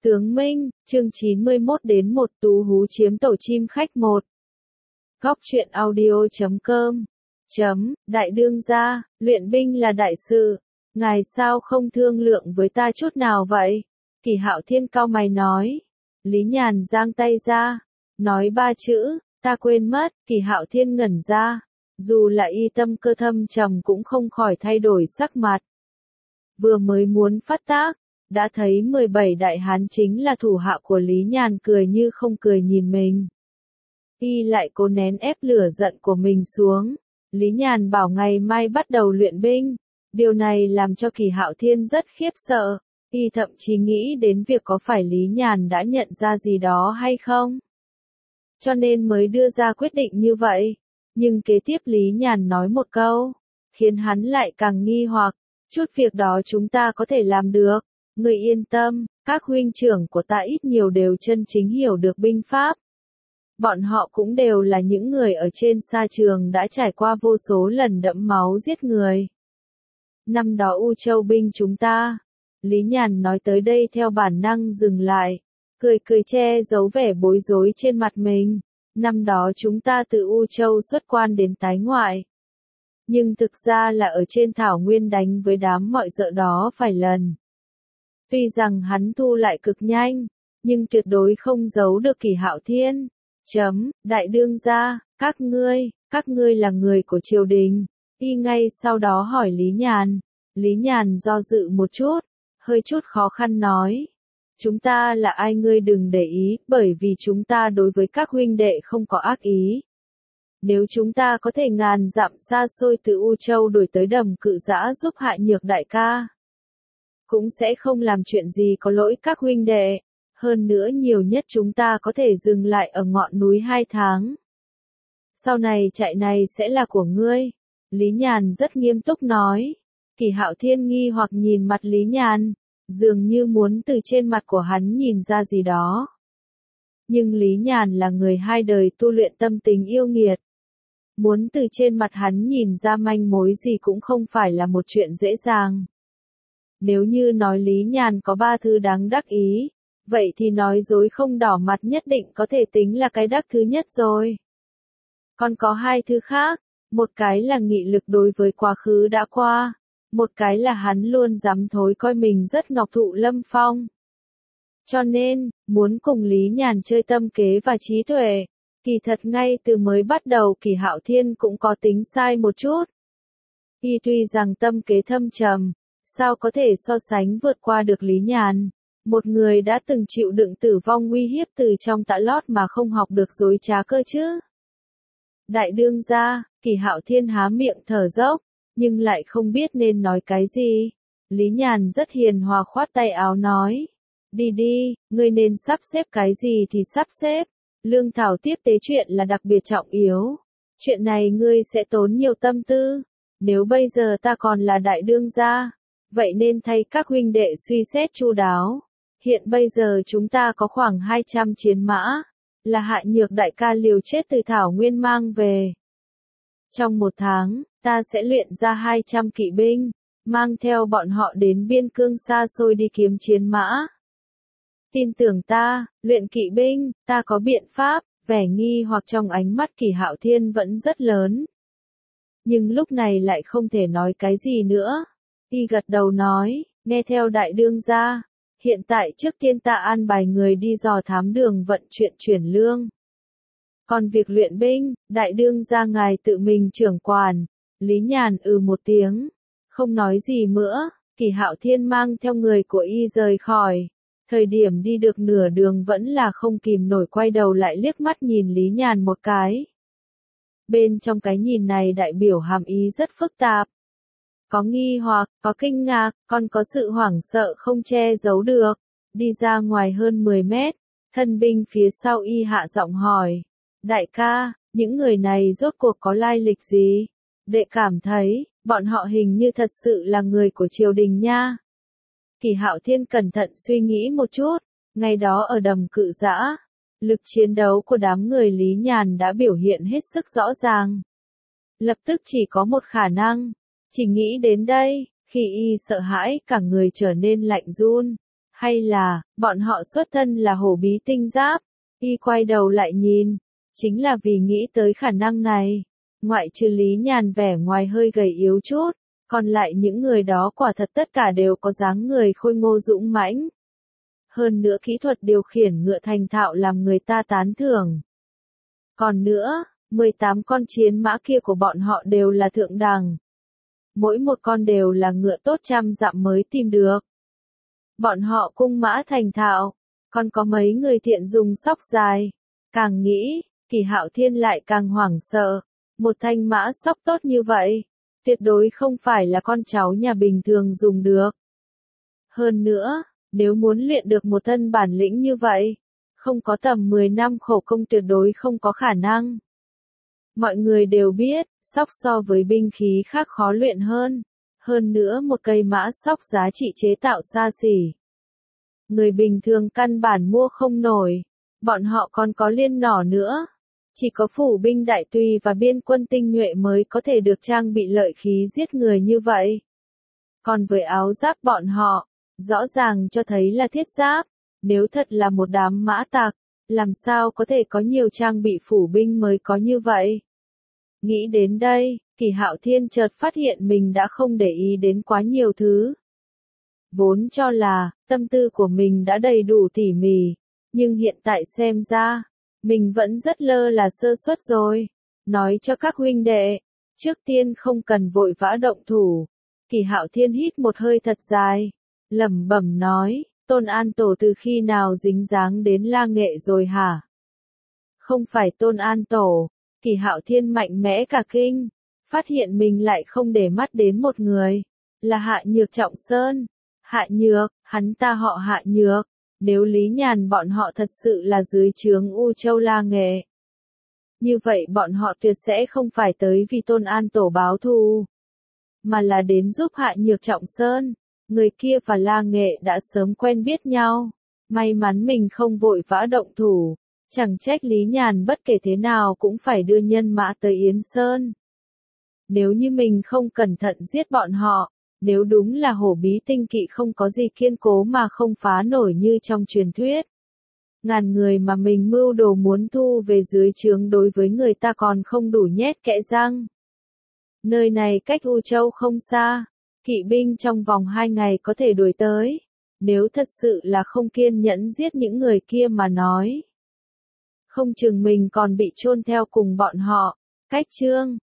Tướng Minh, chương 91 đến 1 Tú hú chiếm tổ chim khách 1. Góc truyện audio.com. Đại đương gia, luyện binh là đại sự. Ngài sao không thương lượng với ta chút nào vậy? Kỳ Hạo Thiên cau mày nói. Lý Nhàn giang tay ra. Nói 3 chữ, ta quên mất. Kỳ Hạo Thiên ngẩn ra. Dù là y tâm cơ thâm trầm cũng không khỏi thay đổi sắc mặt. Vừa mới muốn phát tác, đã thấy 17 đại hán chính là thủ hạ của Lý Nhàn cười như không cười nhìn mình. Y lại cố nén ép lửa giận của mình xuống. Lý Nhàn bảo ngày mai bắt đầu luyện binh. Điều này làm cho Kỳ Hạo Thiên rất khiếp sợ. Y thậm chí nghĩ đến việc có phải Lý Nhàn đã nhận ra gì đó hay không. Cho nên mới đưa ra quyết định như vậy. Nhưng kế tiếp Lý Nhàn nói một câu, khiến hắn lại càng nghi hoặc. Chút việc đó chúng ta có thể làm được. Người yên tâm, các huynh trưởng của ta ít nhiều đều chân chính hiểu được binh pháp. Bọn họ cũng đều là những người ở trên sa trường đã trải qua vô số lần đẫm máu giết người. Năm đó U Châu binh chúng ta. Lý Nhàn nói tới đây theo bản năng dừng lại, cười che giấu vẻ bối rối trên mặt mình. Năm đó chúng ta từ U Châu xuất quan đến tái ngoại. Nhưng thực ra là ở trên thảo nguyên đánh với đám mọi dợ đó vài lần. Tuy rằng hắn thu lại cực nhanh, nhưng tuyệt đối không giấu được Kỳ Hạo Thiên. Đại đương gia, các ngươi là người của triều đình. Y ngay sau đó hỏi Lý Nhàn. Lý Nhàn do dự một chút, hơi chút khó khăn nói. Chúng ta là ai ngươi đừng để ý, bởi vì chúng ta đối với các huynh đệ không có ác ý. Nếu chúng ta có thể ngàn dặm xa xôi từ U Châu đuổi tới Đầm Cự Dã giúp Hạ Nhược đại ca, cũng sẽ không làm chuyện gì có lỗi các huynh đệ. Hơn nữa nhiều nhất chúng ta có thể dừng lại ở ngọn núi 2 tháng. Sau này trại này sẽ là của ngươi. Lý Nhàn rất nghiêm túc nói. Kỳ Hạo Thiên nghi hoặc nhìn mặt Lý Nhàn, dường như muốn từ trên mặt của hắn nhìn ra gì đó. Nhưng Lý Nhàn là người 2 đời tu luyện tâm tình yêu nghiệt. Muốn từ trên mặt hắn nhìn ra manh mối gì cũng không phải là một chuyện dễ dàng. Nếu như nói Lý Nhàn có 3 thứ đáng đắc ý, vậy thì nói dối không đỏ mặt nhất định có thể tính là cái đắc thứ nhất rồi. Còn có 2 thứ khác, một cái là nghị lực đối với quá khứ đã qua, một cái là hắn luôn dám thối coi mình rất ngọc thụ lâm phong. Cho nên, muốn cùng Lý Nhàn chơi tâm kế và trí tuệ, kỳ thật ngay từ mới bắt đầu Kỳ Hạo Thiên cũng có tính sai một chút. Y tuy rằng tâm kế thâm trầm, sao có thể so sánh vượt qua được Lý Nhàn, một người đã từng chịu đựng tử vong uy hiếp từ trong tã lót mà không học được dối trá cơ chứ. Đại đương gia, Kỳ Hạo Thiên há miệng thở dốc, nhưng lại không biết nên nói cái gì. Lý Nhàn rất hiền hòa khoát tay áo nói. Đi, ngươi nên sắp xếp cái gì thì sắp xếp. Lương thảo tiếp tế chuyện là đặc biệt trọng yếu. Chuyện này ngươi sẽ tốn nhiều tâm tư. Nếu bây giờ ta còn là đại đương gia, vậy nên thay các huynh đệ suy xét chu đáo. Hiện bây giờ chúng ta có khoảng 200 chiến mã, là Hạ Nhược đại ca liều chết từ thảo nguyên mang về. Trong 1 tháng, ta sẽ luyện ra 200 kỵ binh, mang theo bọn họ đến biên cương xa xôi đi kiếm chiến mã. Tin tưởng ta, luyện kỵ binh, ta có biện pháp. Vẻ nghi hoặc trong ánh mắt Kỳ Hạo Thiên vẫn rất lớn. Nhưng lúc này lại không thể nói cái gì nữa. Y gật đầu nói, nghe theo đại đương gia. Hiện tại trước tiên ta an bài người đi dò thám đường vận chuyện chuyển lương. Còn việc luyện binh, đại đương gia ngài tự mình trưởng quản. Lý Nhàn một tiếng, không nói gì nữa. Kỳ Hạo Thiên mang theo người của y rời khỏi. Thời điểm đi được nửa đường vẫn là không kìm nổi quay đầu lại liếc mắt nhìn Lý Nhàn một cái. Bên trong cái nhìn này đại biểu hàm ý rất phức tạp. Có nghi hoặc, có kinh ngạc, còn có sự hoảng sợ không che giấu được. Đi ra ngoài hơn 10 mét, thân binh phía sau y hạ giọng hỏi. Đại ca, những người này rốt cuộc có lai lịch gì? Đệ cảm thấy, bọn họ hình như thật sự là người của triều đình nha. Kỳ Hạo Thiên cẩn thận suy nghĩ một chút, ngày đó ở Đầm Cự Dã, lực chiến đấu của đám người Lý Nhàn đã biểu hiện hết sức rõ ràng. Lập tức chỉ có một khả năng, chỉ nghĩ đến đây, khi y sợ hãi cả người trở nên lạnh run, Hay là, bọn họ xuất thân là hổ bí tinh giáp? Y quay đầu lại nhìn. Chính là vì nghĩ tới khả năng này. Ngoại trừ Lý Nhàn vẻ ngoài hơi gầy yếu chút, còn lại những người đó quả thật tất cả đều có dáng người khôi ngô dũng mãnh. Hơn nữa kỹ thuật điều khiển ngựa thành thạo làm người ta tán thưởng. Còn nữa, 18 con chiến mã kia của bọn họ đều là thượng đẳng. Mỗi một con đều là ngựa tốt trăm dặm mới tìm được. Bọn họ cung mã thành thạo, còn có mấy người thiện dùng sóc dài. Càng nghĩ, Kỳ Hạo Thiên lại càng hoảng sợ. Một thanh mã sóc tốt như vậy, tuyệt đối không phải là con cháu nhà bình thường dùng được. Hơn nữa, nếu muốn luyện được một thân bản lĩnh như vậy, không có tầm 10 năm khổ công tuyệt đối không có khả năng. Mọi người đều biết, sóc so với binh khí khác khó luyện hơn. Hơn nữa một cây mã sóc giá trị chế tạo xa xỉ. Người bình thường căn bản mua không nổi. Bọn họ còn có liên nỏ nữa. Chỉ có phủ binh đại tùy và biên quân tinh nhuệ mới có thể được trang bị lợi khí giết người như vậy. Còn với áo giáp bọn họ, rõ ràng cho thấy là thiết giáp. Nếu thật là một đám mã tặc, làm sao có thể có nhiều trang bị phủ binh mới có như vậy? Nghĩ đến đây, Kỳ Hạo Thiên chợt phát hiện mình đã không để ý đến quá nhiều thứ. Vốn cho là, tâm tư của mình đã đầy đủ tỉ mỉ, nhưng hiện tại xem ra, mình vẫn rất lơ là sơ suất rồi. Nói cho các huynh đệ, trước tiên không cần vội vã động thủ. Kỳ Hạo Thiên hít một hơi thật dài, lẩm bẩm nói, Tôn An Tổ từ khi nào dính dáng đến La Nghệ rồi hả? Không phải Tôn An Tổ. Kỳ Hạo Thiên mạnh mẽ cả kinh, phát hiện mình lại không để mắt đến một người, là Hạ Nhược Trọng Sơn. Hạ Nhược, hắn ta họ Hạ Nhược, nếu Lý Nhàn bọn họ thật sự là dưới trướng U Châu La Nghệ. Như vậy bọn họ tuyệt sẽ không phải tới vì Tôn An Tổ báo thù, mà là đến giúp Hạ Nhược Trọng Sơn. Người kia và La Nghệ đã sớm quen biết nhau, may mắn mình không vội vã động thủ. Chẳng trách Lý Nhàn bất kể thế nào cũng phải đưa nhân mã tới Yến Sơn. Nếu như mình không cẩn thận giết bọn họ, nếu đúng là hổ bí tinh kỵ không có gì kiên cố mà không phá nổi như trong truyền thuyết. Ngàn người mà mình mưu đồ muốn thu về dưới trướng đối với người ta còn không đủ nhét kẽ răng. Nơi này cách U Châu không xa, kỵ binh trong vòng 2 ngày có thể đuổi tới. Nếu thật sự là không kiên nhẫn giết những người kia mà nói, không chừng mình còn bị chôn theo cùng bọn họ. Cách chương